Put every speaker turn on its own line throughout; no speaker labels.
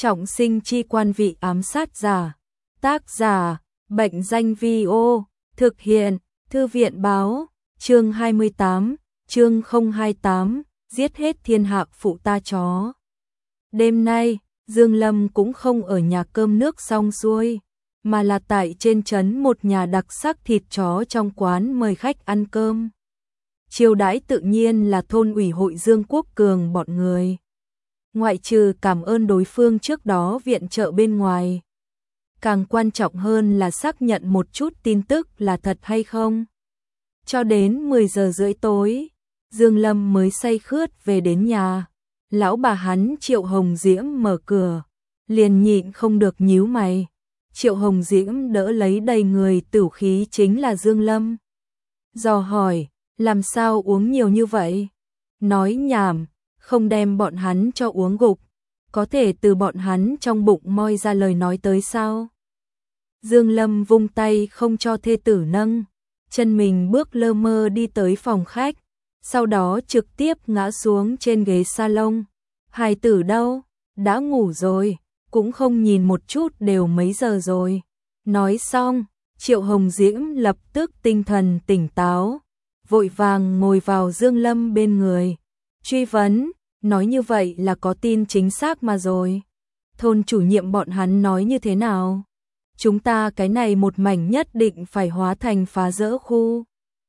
Trọng sinh chi quan vị ám sát giả. Tác giả, Bệnh danh Vi-ô, thực hiện, Thư viện báo, chương 28, chương 028, giết hết thiên hạ phụ ta chó. Đêm nay, Dương Lâm cũng không ở nhà cơm nước xong xuôi, mà là tại trên trấn một nhà đặc sắc thịt chó trong quán mời khách ăn cơm. Chiêu đãi tự nhiên là thôn ủy hội Dương Quốc Cường bọn người. Ngoại trừ cảm ơn đối phương trước đó viện trợ bên ngoài, càng quan trọng hơn là xác nhận một chút tin tức là thật hay không. Cho đến 10 giờ rưỡi tối, Dương Lâm mới say khướt về đến nhà. Lão bà hắn Triệu Hồng Diễm mở cửa, liền nhịn không được nhíu mày. Triệu Hồng Diễm đỡ lấy đầy người tửu khí chính là Dương Lâm. Dò hỏi, làm sao uống nhiều như vậy? Nói nhảm, không đem bọn hắn cho uống gục, có thể từ bọn hắn trong bụng moi ra lời nói tới sao? Dương Lâm vung tay không cho thê tử nâng, chân mình bước lơ mơ đi tới phòng khách, sau đó trực tiếp ngã xuống trên ghế salon. Hài tử đâu? Đã ngủ rồi, cũng không nhìn một chút đều mấy giờ rồi. Nói xong, Triệu Hồng Diễm lập tức tinh thần tỉnh táo, vội vàng ngồi vào Dương Lâm bên người. Truy vấn, nói như vậy là có tin chính xác mà rồi. Thôn chủ nhiệm bọn hắn nói như thế nào? Chúng ta cái này một mảnh nhất định phải hóa thành phá rỡ khu.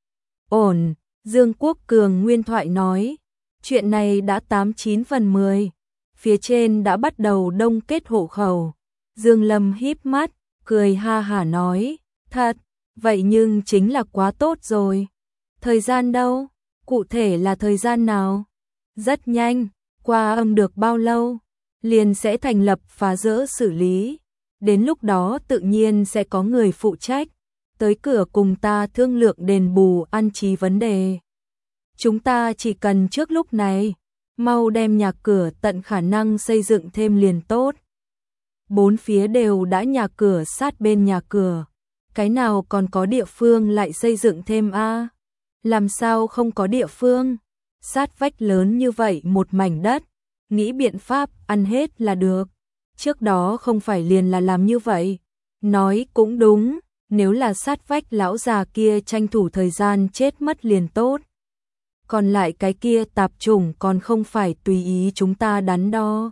Ổn, Dương Quốc Cường nguyên thoại nói, chuyện này đã 89 phần 10, phía trên đã bắt đầu đông kết hộ khẩu. Dương Lâm híp mắt, cười ha hả nói, thật, vậy nhưng chính là quá tốt rồi. Thời gian đâu? Cụ thể là thời gian nào? Rất nhanh, qua âm được bao lâu, liền sẽ thành lập phá rỡ xử lý. Đến lúc đó tự nhiên sẽ có người phụ trách tới cửa cùng ta thương lượng đền bù ăn trí vấn đề. Chúng ta chỉ cần trước lúc này mau đem nhà cửa tận khả năng xây dựng thêm liền tốt. Bốn phía đều đã nhà cửa sát bên nhà cửa, cái nào còn có địa phương lại xây dựng thêm a? Làm sao không có địa phương? Sát vách lớn như vậy một mảnh đất, nghĩ biện pháp ăn hết là được. Trước đó không phải liền là làm như vậy. Nói cũng đúng, nếu là sát vách lão già kia tranh thủ thời gian chết mất liền tốt. Còn lại cái kia tạp chủng còn không phải tùy ý chúng ta đắn đo.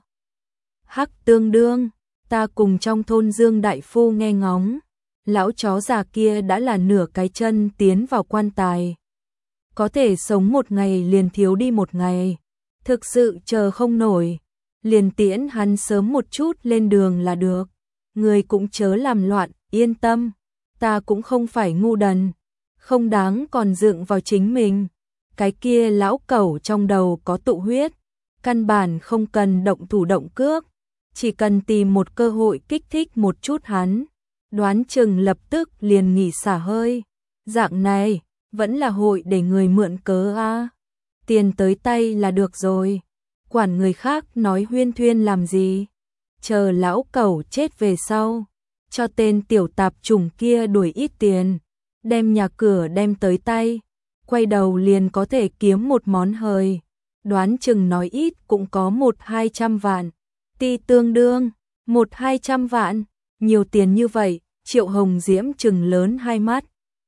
Hắc tương đương, ta cùng trong thôn Dương Đại Phu nghe ngóng, lão chó già kia đã là nửa cái chân tiến vào quan tài. Có thể sống một ngày liền thiếu đi một ngày, thực sự chờ không nổi, liền tiễn hắn sớm một chút lên đường là được. Người cũng chớ làm loạn, yên tâm, ta cũng không phải ngu đần, không đáng còn dựng vào chính mình. Cái kia lão cẩu trong đầu có tụ huyết, căn bản không cần động thủ động cước, chỉ cần tìm một cơ hội kích thích một chút hắn, đoán chừng lập tức liền nghỉ xả hơi. Dạng này, vẫn là hội để người mượn cớ a. Tiền tới tay là được rồi, quản người khác nói huyên thuyên làm gì. Chờ lão cẩu chết về sau, cho tên tiểu tạp chủng kia đuổi ít tiền, đem nhà cửa đem tới tay, quay đầu liền có thể kiếm một món hời. Đoán chừng nói ít cũng có 100-200 vạn, ti tương đương 100-200 vạn, nhiều tiền như vậy. Triệu Hồng Diễm trừng lớn hai mắt,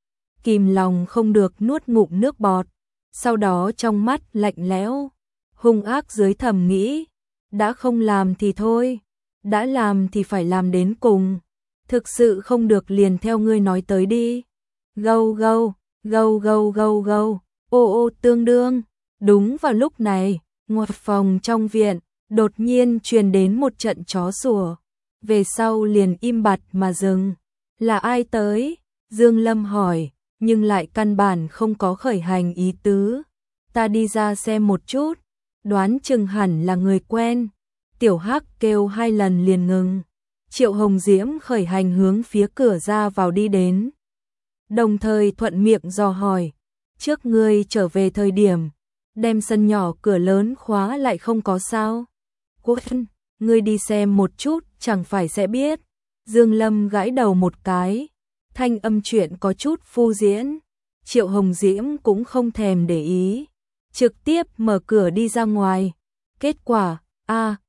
kìm lòng không được nuốt ngụm nước bọt, sau đó trong mắt lạnh lẽo, hung ác dưới thầm nghĩ, đã không làm thì thôi, đã làm thì phải làm đến cùng, thực sự không được liền theo ngươi nói tới đi. Gâu gâu, gâu gâu gâu gâu, ô ô tương đương. Đúng vào lúc này, ngoài phòng trong viện, đột nhiên truyền đến một trận chó sủa, về sau liền im bặt mà dừng. Là ai tới? Dương Lâm hỏi, nhưng lại căn bản không có khởi hành ý tứ. Ta đi ra xem một chút, đoán chừng hẳn là người quen. Tiểu Hắc kêu 2 lần liền ngừng. Triệu Hồng Diễm khởi hành hướng phía cửa ra vào đi đến, đồng thời thuận miệng dò hỏi, trước ngươi trở về thời điểm, đem sân nhỏ cửa lớn khóa lại không có sao? Quân, ngươi đi xem một chút, chẳng phải sẽ biết. Dương Lâm gãi đầu một cái, thanh âm chuyện có chút phô diễn. Triệu Hồng Diễm cũng không thèm để ý, trực tiếp mở cửa đi ra ngoài. Kết quả,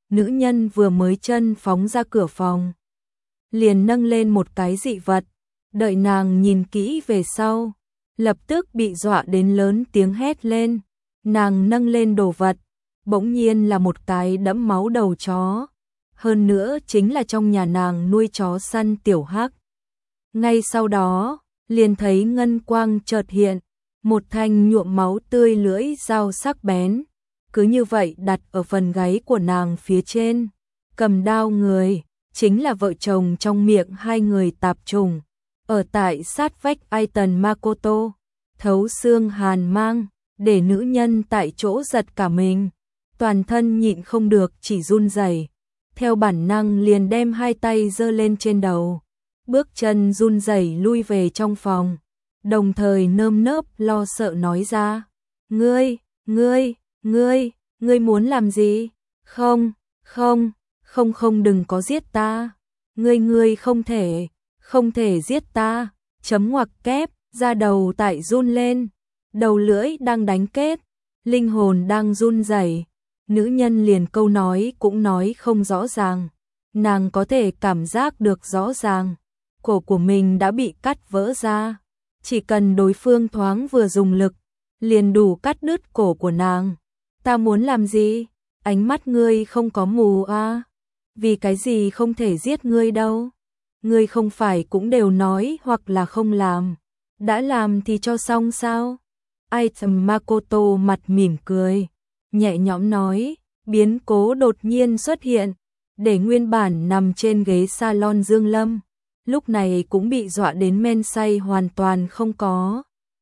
nữ nhân vừa mới chân phóng ra cửa phòng, liền nâng lên một cái dị vật, đợi nàng nhìn kỹ về sau, lập tức bị dọa đến lớn tiếng hét lên. Nàng nâng lên đồ vật, bỗng nhiên là một cái đẫm máu đầu chó, hơn nữa chính là trong nhà nàng nuôi chó săn Tiểu Hắc. Ngay sau đó, liền thấy ngân quang chợt hiện, một thanh nhuộm máu tươi lưỡi dao sắc bén, cứ như vậy đặt ở phần gáy của nàng phía trên. Cầm đao người, chính là vợ chồng trong miệng hai người tạp trùng, ở tại sát vách Aiton Makoto, thấu xương hàn mang, để nữ nhân tại chỗ giật cả mình, toàn thân nhịn không được chỉ run rẩy, theo bản năng liền đem hai tay giơ lên trên đầu, bước chân run rẩy lui về trong phòng, đồng thời nơm nớp lo sợ nói ra: Ngươi muốn làm gì? Không, đừng có giết ta. Ngươi không thể giết ta. Chấm ngoặc kép, da đầu tại run lên, đầu lưỡi đang đánh kết, linh hồn đang run rẩy. Nữ nhân liền câu nói cũng nói không rõ ràng, nàng có thể cảm giác được rõ ràng, cổ của mình đã bị cắt vỡ ra, chỉ cần đối phương thoáng vừa dùng lực, liền đủ cắt đứt cổ của nàng. Ta muốn làm gì? Ánh mắt ngươi không có mù à? Vì cái gì không thể giết ngươi đâu? Ngươi không phải cũng đều nói hoặc là không làm, đã làm thì cho xong sao? Aiton Makoto mặt mỉm cười, nhẹ nhõm nói, biến cố đột nhiên xuất hiện, để nguyên bản nằm trên ghế salon Dương Lâm, lúc này cũng bị dọa đến men say hoàn toàn không có.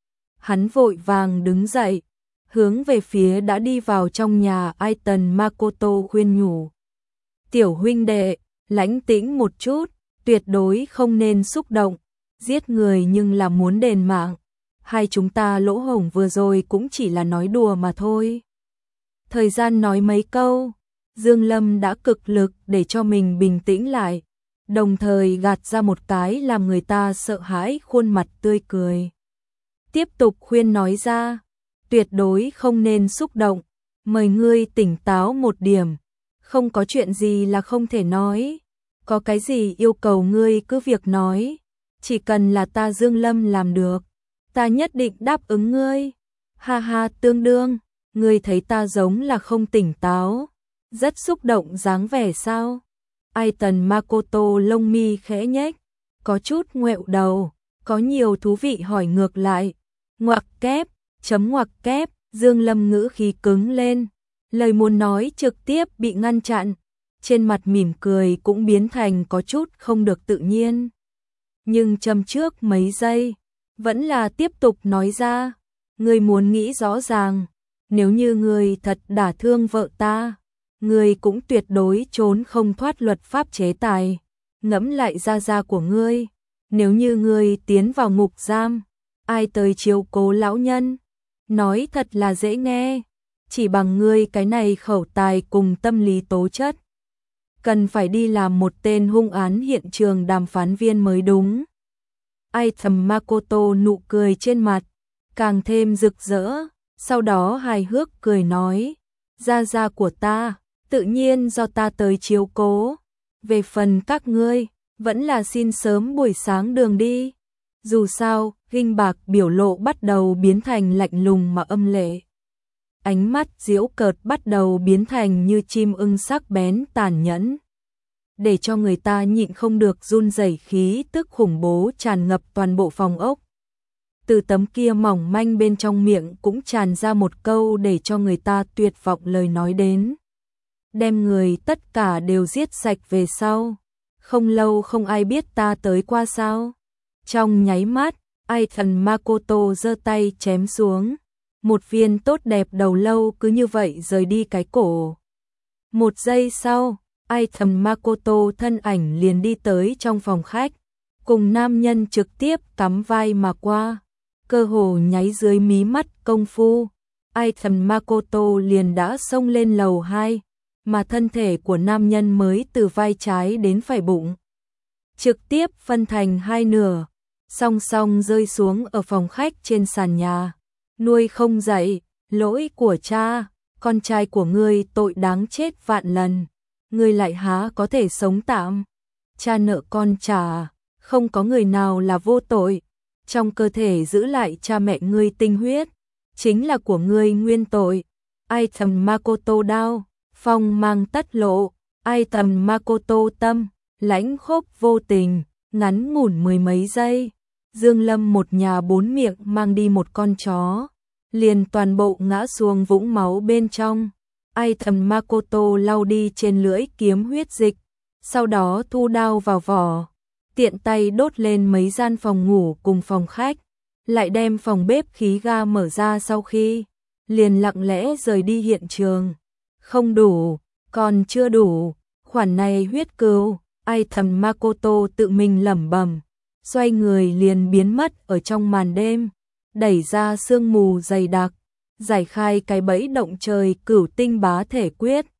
Hắn vội vàng đứng dậy, hướng về phía đã đi vào trong nhà Aiton Makoto khuyên nhủ. Tiểu huynh đệ, lãnh tĩnh một chút, tuyệt đối không nên xúc động, giết người nhưng là muốn đền mạng. Hai chúng ta lỗ hổng vừa rồi cũng chỉ là nói đùa mà thôi. Thời gian nói mấy câu, Dương Lâm đã cực lực để cho mình bình tĩnh lại, đồng thời gạt ra một cái làm người ta sợ hãi khuôn mặt tươi cười. Tiếp tục khuyên nói ra, tuyệt đối không nên xúc động, mời ngươi tỉnh táo một điểm, không có chuyện gì là không thể nói, có cái gì yêu cầu ngươi cứ việc nói, chỉ cần là ta Dương Lâm làm được, ta nhất định đáp ứng ngươi. Ha ha, tương đương, ngươi thấy ta giống là không tỉnh táo, rất xúc động dáng vẻ sao? Aiton Makoto lông mi khẽ nhếch, có chút ngoẹo đầu, có nhiều thú vị hỏi ngược lại. Ngoặc kép, chấm ngoặc kép, Dương Lâm ngữ khí cứng lên, lời muốn nói trực tiếp bị ngăn chặn, trên mặt mỉm cười cũng biến thành có chút không được tự nhiên. Nhưng châm trước mấy giây, vẫn là tiếp tục nói ra, ngươi muốn nghĩ rõ ràng, nếu như ngươi thật đả thương vợ ta, ngươi cũng tuyệt đối trốn không thoát luật pháp chế tài. Ngẫm lại gia gia của ngươi, nếu như ngươi tiến vào ngục giam, ai tới chiếu cố lão nhân? Nói thật là dễ nghe, chỉ bằng ngươi cái này khẩu tài cùng tâm lý tố chất, cần phải đi làm một tên hung án hiện trường đàm phán viên mới đúng. Aiton Makoto nụ cười trên mặt càng thêm rực rỡ, sau đó hài hước cười nói, gia gia của ta, tự nhiên do ta tới chiếu cố, về phần các ngươi, vẫn là xin sớm buổi sáng đường đi. Dù sao, ghinh bạc biểu lộ bắt đầu biến thành lạnh lùng mà âm lệ. Ánh mắt giễu cợt bắt đầu biến thành như chim ưng sắc bén tàn nhẫn, để cho người ta nhịn không được run rẩy, khí tức khủng bố tràn ngập toàn bộ phòng ốc. Từ tấm kia mỏng manh bên trong miệng cũng tràn ra một câu để cho người ta tuyệt vọng lời nói đến. Đem người tất cả đều giết sạch về sau. Không lâu không ai biết ta tới qua sao. Trong nháy mắt, Aiton Makoto giơ tay chém xuống. Một viên tốt đẹp đầu lâu cứ như vậy rời đi cái cổ. Một giây sau, Aiton Makoto thân ảnh liền đi tới trong phòng khách, cùng nam nhân trực tiếp cắm vai mà qua. Cơ hồ nháy dưới mí mắt công phu, Aiton Makoto liền đã xông lên lầu 2, mà thân thể của nam nhân mới từ vai trái đến phải bụng, trực tiếp phân thành hai nửa, song song rơi xuống ở phòng khách trên sàn nhà. Nuôi không dậy, lỗi của cha, con trai của ngươi tội đáng chết vạn lần. ngươi lại há có thể sống tạm? Cha nợ con trả, không có người nào là vô tội. Trong cơ thể giữ lại cha mẹ ngươi tinh huyết, chính là của ngươi nguyên tội. Ai thầm Makoto đao, phong mang tất lộ, ai thầm Makoto tâm, lãnh khốc vô tình, ngắn ngủn mười mấy giây. Dương Lâm một nhà bốn miệng mang đi một con chó, liền toàn bộ ngã xuống vũng máu bên trong. Ai thầm Makoto lau đi trên lưỡi kiếm huyết dịch, sau đó thu đao vào vỏ, tiện tay đốt lên mấy gian phòng ngủ cùng phòng khách, lại đem phòng bếp khí ga mở ra sau khi, liền lặng lẽ rời đi hiện trường. Không đủ, còn chưa đủ, khoản này huyết cừu, ai thầm Makoto tự mình lẩm bẩm, xoay người liền biến mất ở trong màn đêm, đẩy ra sương mù dày đặc, giải khai cái bẫy động trời cửu tinh bá thể quyết.